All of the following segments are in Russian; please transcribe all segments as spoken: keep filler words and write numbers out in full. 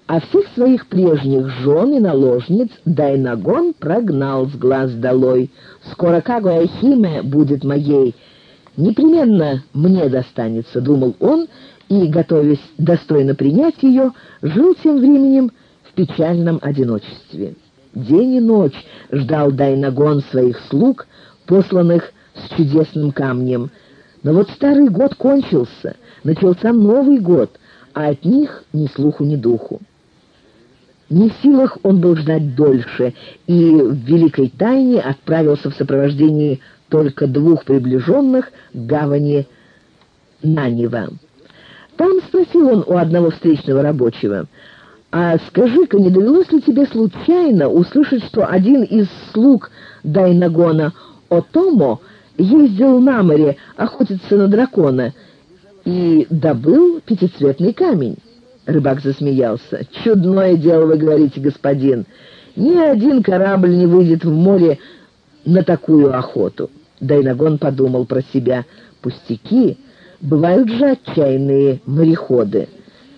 А всех своих прежних жен и наложниц Дайнагон прогнал с глаз долой. «Скоро Кагуя Химе будет моей, непременно мне достанется», — думал он, и, готовясь достойно принять ее, жил тем временем в печальном одиночестве. День и ночь ждал Дайнагон своих слуг, посланных с чудесным камнем. Но вот старый год кончился, начался Новый год, а от них ни слуху, ни духу. Не в силах он был ждать дольше, и в великой тайне отправился в сопровождении только двух приближенных к гавани Нанива. Там спросил он у одного встречного рабочего: «А скажи-ка, не довелось ли тебе случайно услышать, что один из слуг Дайнагона, Отомо, ездил на море охотиться на дракона и добыл пятицветный камень?» Рыбак засмеялся. «Чудное дело, вы говорите, господин. Ни один корабль не выйдет в море на такую охоту». Дайнагон подумал про себя: «Пустяки, бывают же отчаянные мореходы.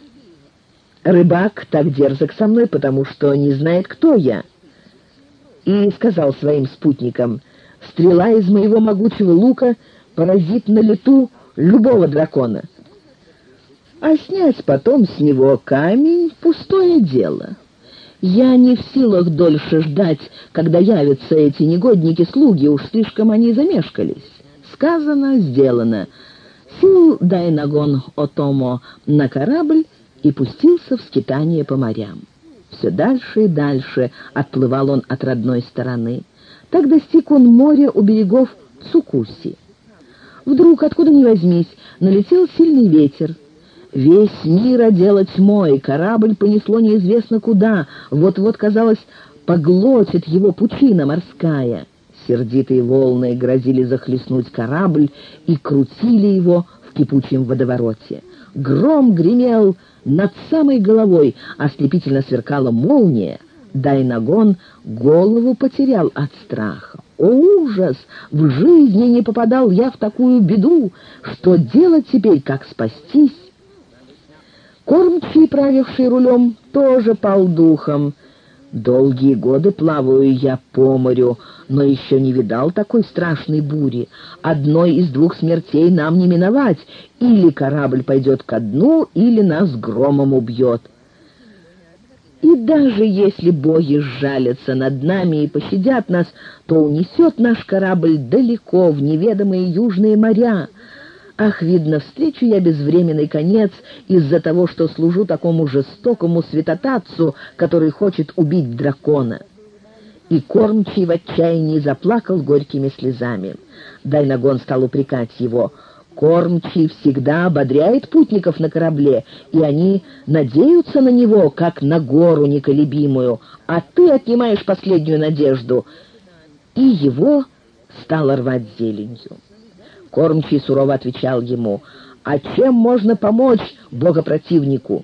Рыбак так дерзок со мной, потому что не знает, кто я». И сказал своим спутникам: «Стрела из моего могучего лука поразит на лету любого дракона, а снять потом с него камень — пустое дело. Я не в силах дольше ждать, когда явятся эти негодники-слуги, уж слишком они замешкались». Сказано, сделано. Сел Дайнагон Отомо на корабль и пустился в скитание по морям. Все дальше и дальше отплывал он от родной стороны. Так достиг он моря у берегов Цукуси. Вдруг, откуда ни возьмись, налетел сильный ветер. Весь мир одело тьмой, корабль понесло неизвестно куда, вот-вот, казалось, поглотит его пучина морская. Сердитые волны грозили захлестнуть корабль и крутили его в кипучем водовороте. Гром гремел над самой головой, ослепительно сверкала молния. Дайнагон голову потерял от страха. «О, ужас! В жизни не попадал я в такую беду! Что делать теперь, как спастись?» Кормчий, правивший рулем, тоже пал духом. «Долгие годы плаваю я по морю, но еще не видал такой страшной бури. Одной из двух смертей нам не миновать. Или корабль пойдет ко дну, или нас громом убьет. И даже если боги сжалятся над нами и пощадят нас, то унесет наш корабль далеко в неведомые южные моря. Ах, видно, встречу я безвременный конец из-за того, что служу такому жестокому святотатцу, который хочет убить дракона». И кормчий в отчаянии заплакал горькими слезами. Дайнагон стал упрекать его: «Кормчий всегда ободряет путников на корабле, и они надеются на него, как на гору неколебимую, а ты отнимаешь последнюю надежду». И его стало рвать зеленью. Кормчий сурово отвечал ему: «А чем можно помочь богопротивнику?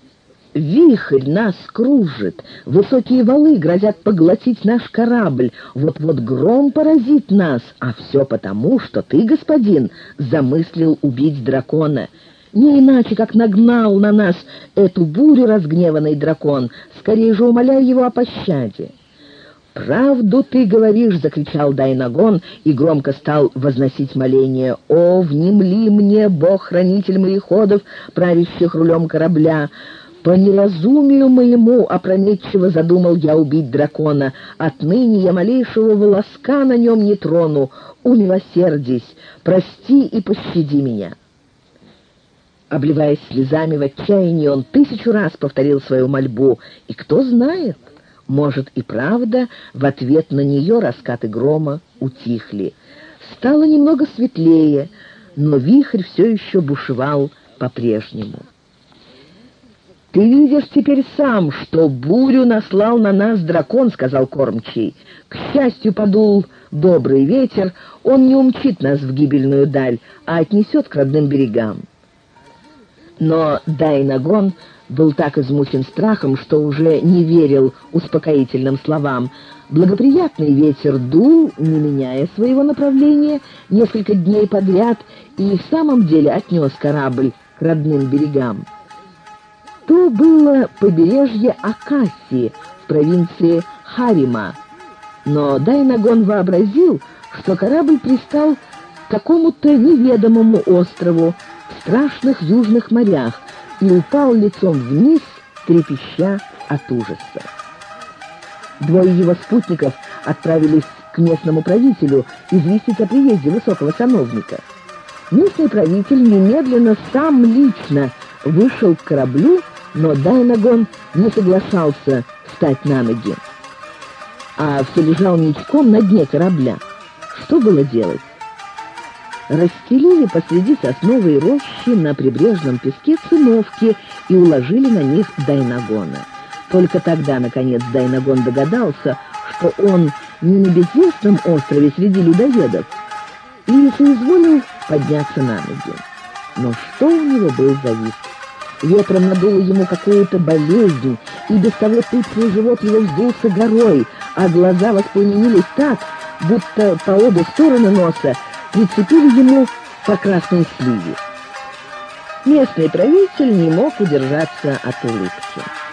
Вихрь нас кружит, высокие валы грозят поглотить наш корабль, вот-вот гром поразит нас, а все потому, что ты, господин, замыслил убить дракона. Не иначе, как нагнал на нас эту бурю разгневанный дракон. Скорее же умоляй его о пощаде». «Правду ты говоришь!» — закричал Дайнагон и громко стал возносить моление: «О, внемли мне, Бог-хранитель мореходов, правящих рулем корабля! По неразумию моему опрометчиво задумал я убить дракона. Отныне я малейшего волоска на нем не трону. Умилосердись, прости и пощади меня». Обливаясь слезами в отчаянии, он тысячу раз повторил свою мольбу, и кто знает, может, и правда, в ответ на нее раскаты грома утихли. Стало немного светлее, но вихрь все еще бушевал по-прежнему. «Ты видишь теперь сам, что бурю наслал на нас дракон», — сказал кормчий. «К счастью, подул добрый ветер, он не умчит нас в гибельную даль, а отнесет к родным берегам». Но Дайнагон был так измучен страхом, что уже не верил успокоительным словам. Благоприятный ветер дул, не меняя своего направления, несколько дней подряд, и в самом деле отнес корабль к родным берегам. То было побережье Акасии в провинции Харима. Но Дайнагон вообразил, что корабль пристал к какому-то неведомому острову в страшных южных морях и упал лицом вниз, трепеща от ужаса. Двое его спутников отправились к местному правителю известить о приезде высокого сановника. Местный правитель немедленно сам лично вышел к кораблю, но Дайнагон не соглашался встать на ноги, а все лежал ничком на дне корабля. Что было делать? Расстелили посреди сосновой рощи на прибрежном песке циновки и уложили на них Дайнагона. Только тогда, наконец, Дайнагон догадался, что он не на безвестном острове среди людоедов, и соизволил подняться на ноги. Но что у него был за вид? Ветром надуло ему какую-то болезнь, и без того тучный живот его вздулся горой, а глаза воспламенились так, будто по обе стороны носа прицепили ему по красной сливе. Местный правитель не мог удержаться от улыбки.